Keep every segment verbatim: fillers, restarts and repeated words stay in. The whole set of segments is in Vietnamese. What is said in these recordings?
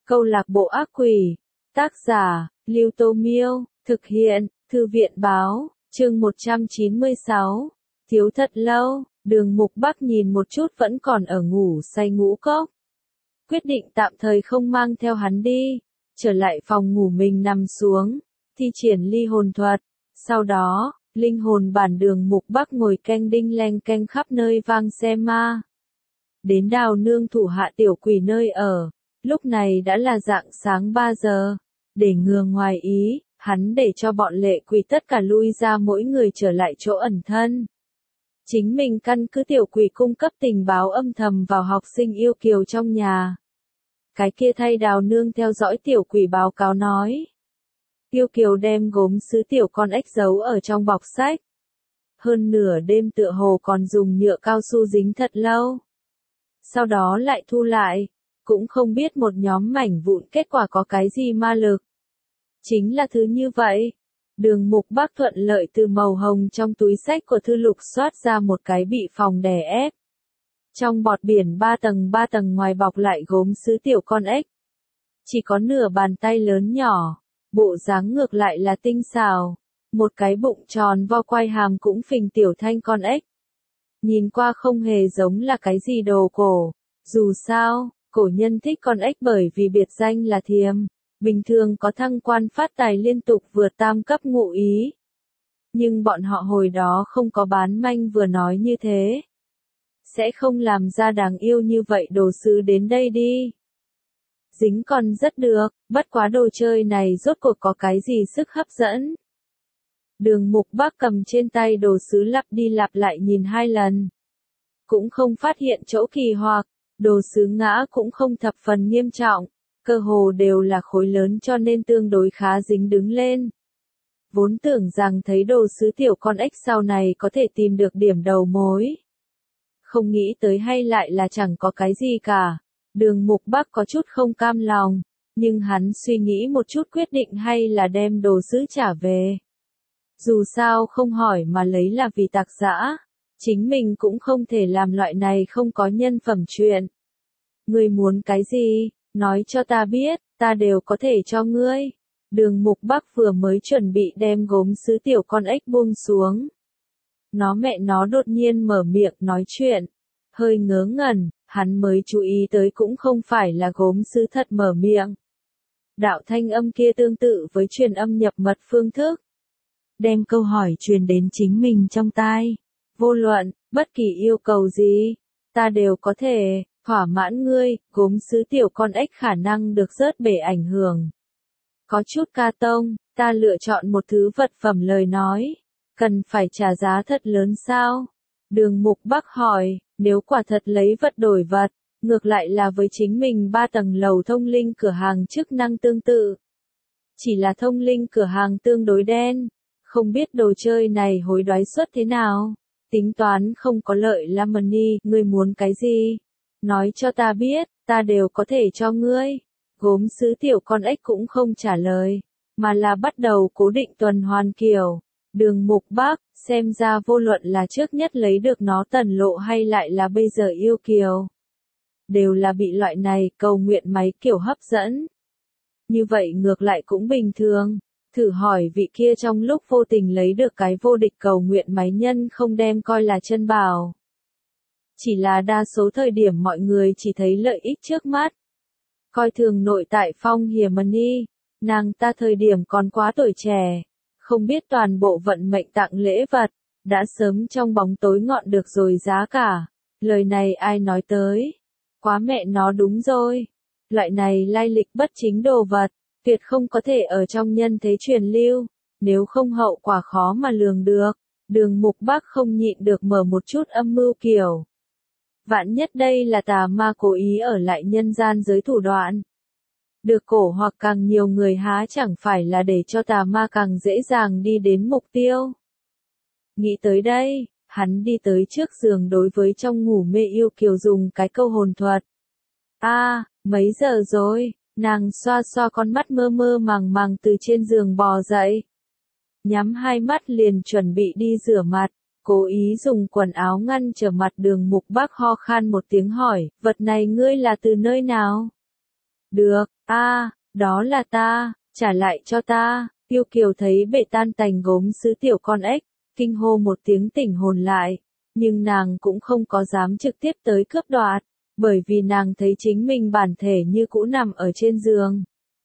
Câu lạc bộ ác quỷ. Tác giả, Lưu Tô Miêu. Thực hiện, Thư viện báo. Chương một trăm chín mươi sáu. Thiếu thật lâu, Đường Mục Bắc nhìn một chút vẫn còn ở ngủ say ngũ cốc. Quyết định tạm thời không mang theo hắn đi. Trở lại phòng ngủ mình nằm xuống. Thi triển ly hồn thuật. Sau đó, linh hồn bản Đường Mục Bắc ngồi canh đinh leng canh khắp nơi vang xe ma. Đến Đào Nương thủ hạ tiểu quỷ nơi ở. Lúc này đã là rạng sáng ba giờ. Để ngừa ngoài ý, hắn để cho bọn lệ quỷ tất cả lui ra mỗi người trở lại chỗ ẩn thân. Chính mình căn cứ tiểu quỷ cung cấp tình báo âm thầm vào học sinh yêu kiều trong nhà. Cái kia thay Đào Nương theo dõi tiểu quỷ báo cáo nói. Yêu kiều đem gốm sứ tiểu con ếch giấu ở trong bọc sách. Hơn nửa đêm tựa hồ còn dùng nhựa cao su dính thật lâu. Sau đó lại thu lại. Cũng không biết một nhóm mảnh vụn kết quả có cái gì ma lực. Chính là thứ như vậy. Đường Mục Bắc thuận lợi từ màu hồng trong túi sách của Thư Lục xoát ra một cái bị phòng đè ép. Trong bọt biển ba tầng ba tầng ngoài bọc lại gốm sứ tiểu con ếch. Chỉ có nửa bàn tay lớn nhỏ, bộ dáng ngược lại là tinh xảo. Một cái bụng tròn vo quai hàm cũng phình tiểu thanh con ếch. Nhìn qua không hề giống là cái gì đồ cổ. Dù sao, cổ nhân thích con ếch bởi vì biệt danh là thiềm. Bình thường có thăng quan phát tài liên tục vượt tam cấp ngụ ý. Nhưng bọn họ hồi đó không có bán manh vừa nói như thế. Sẽ không làm ra đáng yêu như vậy đồ sứ đến đây đi. Dính còn rất được, bất quá đồ chơi này rốt cuộc có cái gì sức hấp dẫn. Đường Mục Bắc cầm trên tay đồ sứ lặp đi lặp lại nhìn hai lần. Cũng không phát hiện chỗ kỳ hoặc, đồ sứ ngã cũng không thập phần nghiêm trọng. Cơ hồ đều là khối lớn cho nên tương đối khá dính đứng lên. Vốn tưởng rằng thấy đồ sứ tiểu con ếch sau này có thể tìm được điểm đầu mối. Không nghĩ tới hay lại là chẳng có cái gì cả. Đường Mục Bắc có chút không cam lòng, nhưng hắn suy nghĩ một chút quyết định hay là đem đồ sứ trả về. Dù sao không hỏi mà lấy là vì tạc dã, chính mình cũng không thể làm loại này không có nhân phẩm chuyện. Ngươi muốn cái gì? Nói cho ta biết, ta đều có thể cho ngươi. Đường Mục Bắc vừa mới chuẩn bị đem gốm sứ tiểu con ếch buông xuống. Nó mẹ nó đột nhiên mở miệng nói chuyện. Hơi ngớ ngẩn, hắn mới chú ý tới cũng không phải là gốm sứ thật mở miệng. Đạo thanh âm kia tương tự với truyền âm nhập mật phương thức. Đem câu hỏi truyền đến chính mình trong tai. Vô luận, bất kỳ yêu cầu gì, ta đều có thể. Thỏa mãn ngươi, gốm sứ tiểu con ếch khả năng được rớt bể ảnh hưởng. Có chút ca tông, ta lựa chọn một thứ vật phẩm lời nói. Cần phải trả giá thật lớn sao? Đường Mục Bắc hỏi, nếu quả thật lấy vật đổi vật, ngược lại là với chính mình ba tầng lầu thông linh cửa hàng chức năng tương tự. Chỉ là thông linh cửa hàng tương đối đen, không biết đồ chơi này hối đoái suất thế nào. Tính toán không có lợi la money, ngươi muốn cái gì? Nói cho ta biết, ta đều có thể cho ngươi. Gốm sứ tiểu con ếch cũng không trả lời, mà là bắt đầu cố định tuần hoàn kiểu. Đường Mục Bắc, xem ra vô luận là trước nhất lấy được nó Tần Lộ hay lại là bây giờ yêu kiều. Đều là bị loại này cầu nguyện máy kiểu hấp dẫn. Như vậy ngược lại cũng bình thường. Thử hỏi vị kia trong lúc vô tình lấy được cái vô địch cầu nguyện máy nhân không đem coi là chân bảo. Chỉ là đa số thời điểm mọi người chỉ thấy lợi ích trước mắt. Coi thường nội tại Phong Hiểm Money, nàng ta thời điểm còn quá tuổi trẻ, không biết toàn bộ vận mệnh tặng lễ vật, đã sớm trong bóng tối ngọn được rồi giá cả. Lời này ai nói tới? Quá mẹ nó đúng rồi. Loại này lai lịch bất chính đồ vật, tuyệt không có thể ở trong nhân thế truyền lưu, nếu không hậu quả khó mà lường được. Đường Mục Bắc không nhịn được mở một chút âm mưu kiểu. Vạn nhất đây là tà ma cố ý ở lại nhân gian giới thủ đoạn. Được cổ hoặc càng nhiều người há chẳng phải là để cho tà ma càng dễ dàng đi đến mục tiêu. Nghĩ tới đây, hắn đi tới trước giường đối với trong ngủ mê yêu kiều dùng cái câu hồn thuật. A, à, mấy giờ rồi? Nàng xoa xoa con mắt mơ mơ màng màng từ trên giường bò dậy. Nhắm hai mắt liền chuẩn bị đi rửa mặt. Cố ý dùng quần áo ngăn trở mặt Đường Mục Bắc ho khan một tiếng hỏi, vật này ngươi là từ nơi nào? Được, a, đó là ta, trả lại cho ta. Yêu Kiều thấy bể tan tành gốm sứ tiểu con ếch, kinh hô một tiếng tỉnh hồn lại, nhưng nàng cũng không có dám trực tiếp tới cướp đoạt, bởi vì nàng thấy chính mình bản thể như cũ nằm ở trên giường.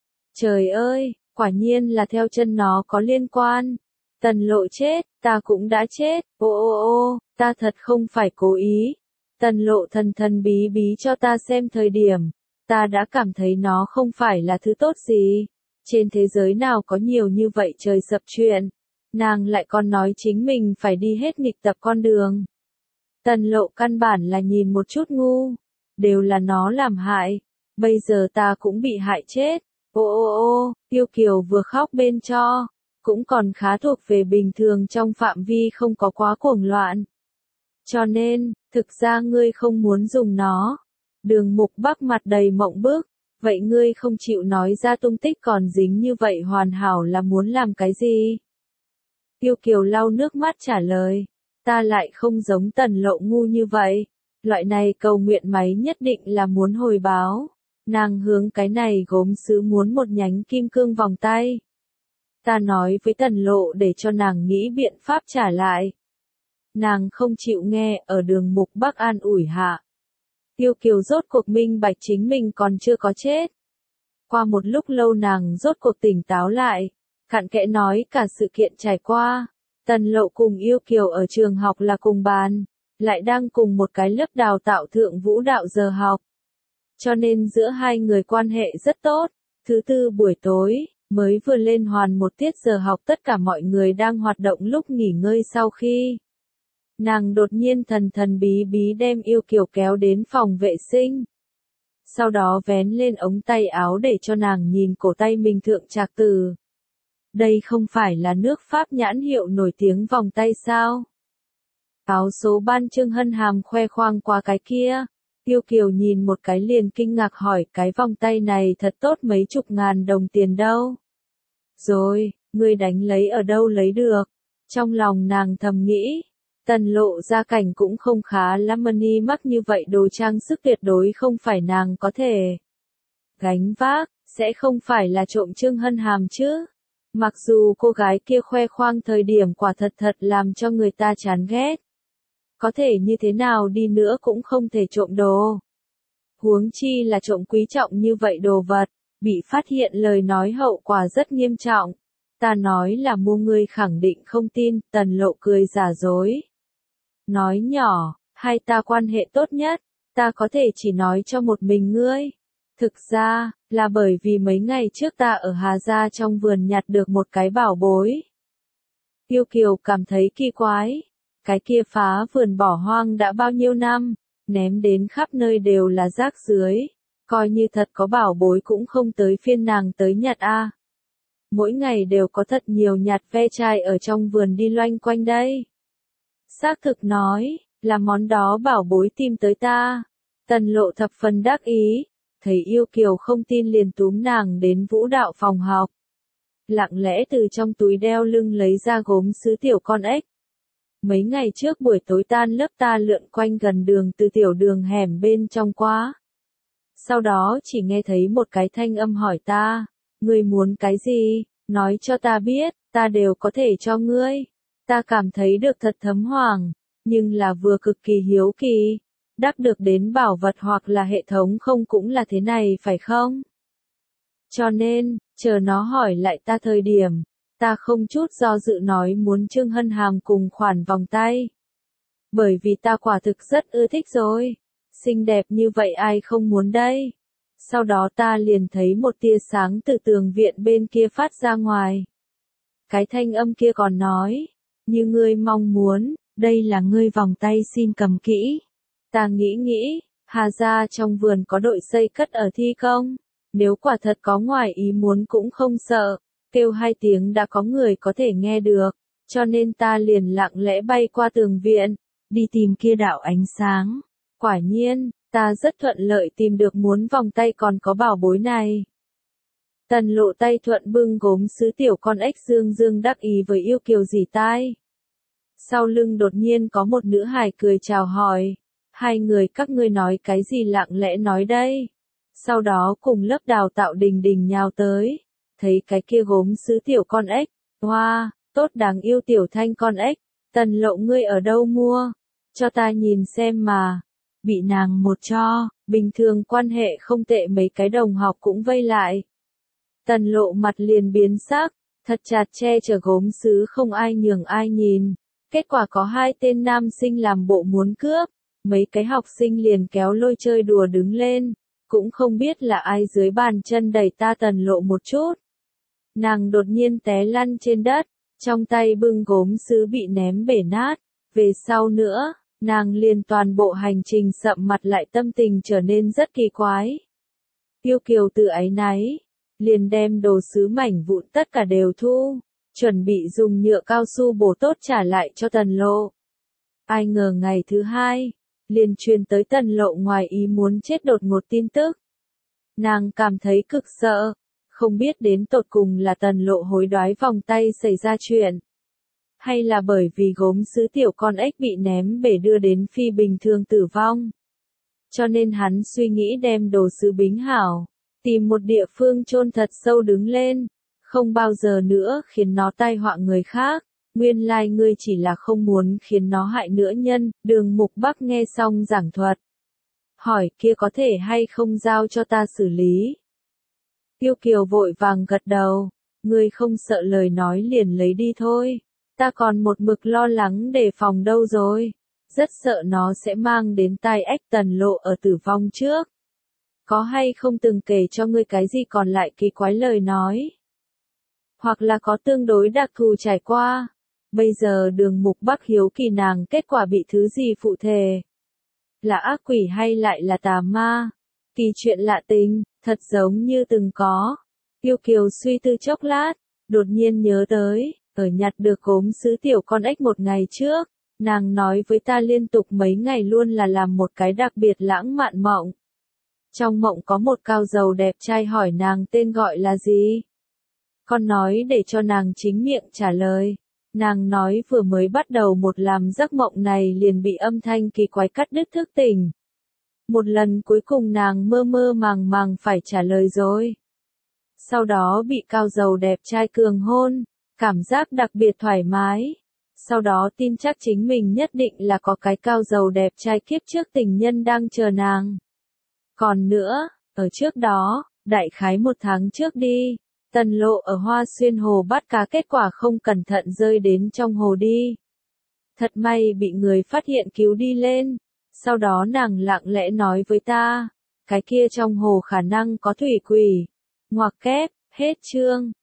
Trời ơi, quả nhiên là theo chân nó có liên quan. Tần Lộ chết, ta cũng đã chết, ô ô ô, ta thật không phải cố ý. Tần Lộ thần thần bí bí cho ta xem thời điểm, ta đã cảm thấy nó không phải là thứ tốt gì. Trên thế giới nào có nhiều như vậy trời sập chuyện, nàng lại còn nói chính mình phải đi hết nghịch tập con đường. Tần Lộ căn bản là nhìn một chút ngu, đều là nó làm hại, bây giờ ta cũng bị hại chết. Ô ô ô, Yêu Kiều vừa khóc bên cho, cũng còn khá thuộc về bình thường trong phạm vi không có quá cuồng loạn. Cho nên, thực ra ngươi không muốn dùng nó. Đường Mục Bắc mặt đầy mộng bức, vậy ngươi không chịu nói ra tung tích còn dính như vậy hoàn hảo là muốn làm cái gì? Yêu Kiều lau nước mắt trả lời, ta lại không giống Tần Lộ ngu như vậy, loại này cầu nguyện máy nhất định là muốn hồi báo. Nàng hướng cái này gốm sứ muốn một nhánh kim cương vòng tay. Ta nói với Tần Lộ để cho nàng nghĩ biện pháp trả lại. Nàng không chịu nghe, ở Đường Mục Bắc an ủi hạ. Yêu Kiều rốt cuộc minh bạch chính mình còn chưa có chết. Qua một lúc lâu nàng rốt cuộc tỉnh táo lại, cặn kẽ nói cả sự kiện trải qua. Tần Lộ cùng Yêu Kiều ở trường học là cùng bàn, lại đang cùng một cái lớp đào tạo thượng vũ đạo giờ học. Cho nên giữa hai người quan hệ rất tốt. Thứ tư buổi tối, mới vừa lên hoàn một tiết giờ học, tất cả mọi người đang hoạt động lúc nghỉ ngơi sau khi. Nàng đột nhiên thần thần bí bí đem Yêu Kiều kéo đến phòng vệ sinh. Sau đó vén lên ống tay áo để cho nàng nhìn cổ tay mình thượng trạc từ. Đây không phải là nước Pháp nhãn hiệu nổi tiếng vòng tay sao? Áo số ban Trương Hân Hàm khoe khoang qua cái kia. Yêu Kiều nhìn một cái liền kinh ngạc hỏi, cái vòng tay này thật tốt mấy chục ngàn đồng tiền đâu. Rồi, ngươi đánh lấy ở đâu lấy được? Trong lòng nàng thầm nghĩ, Tần Lộ gia cảnh cũng không khá lắm, money mắc như vậy đồ trang sức tuyệt đối không phải nàng có thể gánh vác, sẽ không phải là trộm Trương Hân Hàm chứ. Mặc dù cô gái kia khoe khoang thời điểm quả thật thật làm cho người ta chán ghét. Có thể như thế nào đi nữa cũng không thể trộm đồ. Huống chi là trộm quý trọng như vậy đồ vật, bị phát hiện lời nói hậu quả rất nghiêm trọng. Ta nói là mua, ngươi khẳng định không tin. Tần Lộ cười giả dối. Nói nhỏ, hai ta quan hệ tốt nhất, ta có thể chỉ nói cho một mình ngươi. Thực ra, là bởi vì mấy ngày trước ta ở Hà Gia trong vườn nhặt được một cái bảo bối. Yêu Kiều cảm thấy kỳ quái. Cái kia phá vườn bỏ hoang đã bao nhiêu năm, ném đến khắp nơi đều là rác rưới. Coi như thật có bảo bối cũng không tới phiên nàng tới nhặt a. Mỗi ngày đều có thật nhiều nhặt ve chai ở trong vườn đi loanh quanh đây. Xác thực nói, là món đó bảo bối tìm tới ta. Tần Lộ thập phần đắc ý, thấy Yêu Kiều không tin liền túm nàng đến vũ đạo phòng học. Lặng lẽ từ trong túi đeo lưng lấy ra gốm sứ tiểu con ếch. Mấy ngày trước buổi tối tan lớp ta lượn quanh gần đường từ tiểu đường hẻm bên trong quá. Sau đó chỉ nghe thấy một cái thanh âm hỏi ta, ngươi muốn cái gì, nói cho ta biết, ta đều có thể cho ngươi. Ta cảm thấy được thật thấm hoàng, nhưng là vừa cực kỳ hiếu kỳ. Đắc được đến bảo vật hoặc là hệ thống không cũng là thế này phải không? Cho nên, chờ nó hỏi lại ta thời điểm, ta không chút do dự nói muốn Trương Hân Hàm cùng khoản vòng tay. Bởi vì ta quả thực rất ưa thích rồi. Xinh đẹp như vậy ai không muốn đây. Sau đó ta liền thấy một tia sáng từ tường viện bên kia phát ra ngoài. Cái thanh âm kia còn nói, như ngươi mong muốn, đây là ngươi vòng tay, xin cầm kỹ. Ta nghĩ nghĩ, Hà Gia trong vườn có đội xây cất ở thi công. Nếu quả thật có ngoài ý muốn cũng không sợ. Kêu hai tiếng đã có người có thể nghe được, cho nên ta liền lặng lẽ bay qua tường viện, đi tìm kia đạo ánh sáng. Quả nhiên, ta rất thuận lợi tìm được muốn vòng tay còn có bảo bối này. Tần Lộ tay thuận bưng gốm sứ tiểu con ếch dương dương đắc ý với Yêu Kiều rỉ tai. Sau lưng đột nhiên có một nữ hài cười chào hỏi. Hai người các ngươi nói cái gì lặng lẽ nói đây? Sau đó cùng lớp đào tạo đình đình nhào tới, thấy cái kia gốm sứ tiểu con ếch, hoa, tốt đáng yêu tiểu thanh con ếch, Tần Lộ ngươi ở đâu mua, cho ta nhìn xem mà, bị nàng một cho, bình thường quan hệ không tệ mấy cái đồng học cũng vây lại. Tần Lộ mặt liền biến sắc, thật chặt che chở gốm sứ không ai nhường ai nhìn, kết quả có hai tên nam sinh làm bộ muốn cướp, mấy cái học sinh liền kéo lôi chơi đùa đứng lên, cũng không biết là ai dưới bàn chân đẩy ta Tần Lộ một chút. Nàng đột nhiên té lăn trên đất, trong tay bưng gốm sứ bị ném bể nát, về sau nữa, nàng liền toàn bộ hành trình sậm mặt lại tâm tình trở nên rất kỳ quái. Tiêu Kiều tự áy náy, liền đem đồ sứ mảnh vụn tất cả đều thu, chuẩn bị dùng nhựa cao su bổ tốt trả lại cho Tần Lộ. Ai ngờ ngày thứ hai, liền truyền tới Tần Lộ ngoài ý muốn chết đột ngột tin tức. Nàng cảm thấy cực sợ, không biết đến tột cùng là Tần Lộ hối đoái vòng tay xảy ra chuyện, hay là bởi vì gốm sứ tiểu con ếch bị ném bể đưa đến phi bình thường tử vong. Cho nên hắn suy nghĩ đem đồ sứ bính hảo, tìm một địa phương chôn thật sâu đứng lên, không bao giờ nữa khiến nó tai họa người khác. Nguyên lai ngươi chỉ là không muốn khiến nó hại nữa nhân, Đường Mục Bắc nghe xong giảng thuật. Hỏi kia có thể hay không giao cho ta xử lý. Tiêu Kiều vội vàng gật đầu, ngươi không sợ lời nói liền lấy đi thôi, ta còn một mực lo lắng đề phòng đâu rồi, rất sợ nó sẽ mang đến tai ách. Tần Lộ ở tử vong trước. Có hay không từng kể cho ngươi cái gì còn lại kỳ quái lời nói? Hoặc là có tương đối đặc thù trải qua? Bây giờ Đường Mục Bắc hiếu kỳ nàng kết quả bị thứ gì phụ thể? Là ác quỷ hay lại là tà ma? Kỳ chuyện lạ tình, thật giống như từng có. Tiêu Kiều suy tư chốc lát, đột nhiên nhớ tới, ở nhặt được gốm sứ tiểu con ếch một ngày trước, nàng nói với ta liên tục mấy ngày luôn là làm một cái đặc biệt lãng mạn mộng. Trong mộng có một cao dầu đẹp trai hỏi nàng tên gọi là gì? Con nói để cho nàng chính miệng trả lời. Nàng nói vừa mới bắt đầu một làm giấc mộng này liền bị âm thanh kỳ quái cắt đứt thức tỉnh. Một lần cuối cùng nàng mơ mơ màng màng phải trả lời rồi. Sau đó bị cao dầu đẹp trai cường hôn, cảm giác đặc biệt thoải mái. Sau đó tin chắc chính mình nhất định là có cái cao dầu đẹp trai kiếp trước tình nhân đang chờ nàng. Còn nữa, ở trước đó, đại khái một tháng trước đi, Tần Lộ ở Hoa Xuyên Hồ bắt cá kết quả không cẩn thận rơi đến trong hồ đi. Thật may bị người phát hiện cứu đi lên, sau đó nàng lặng lẽ nói với ta, cái kia trong hồ khả năng có thủy quỷ. Ngoặc kép, hết chương.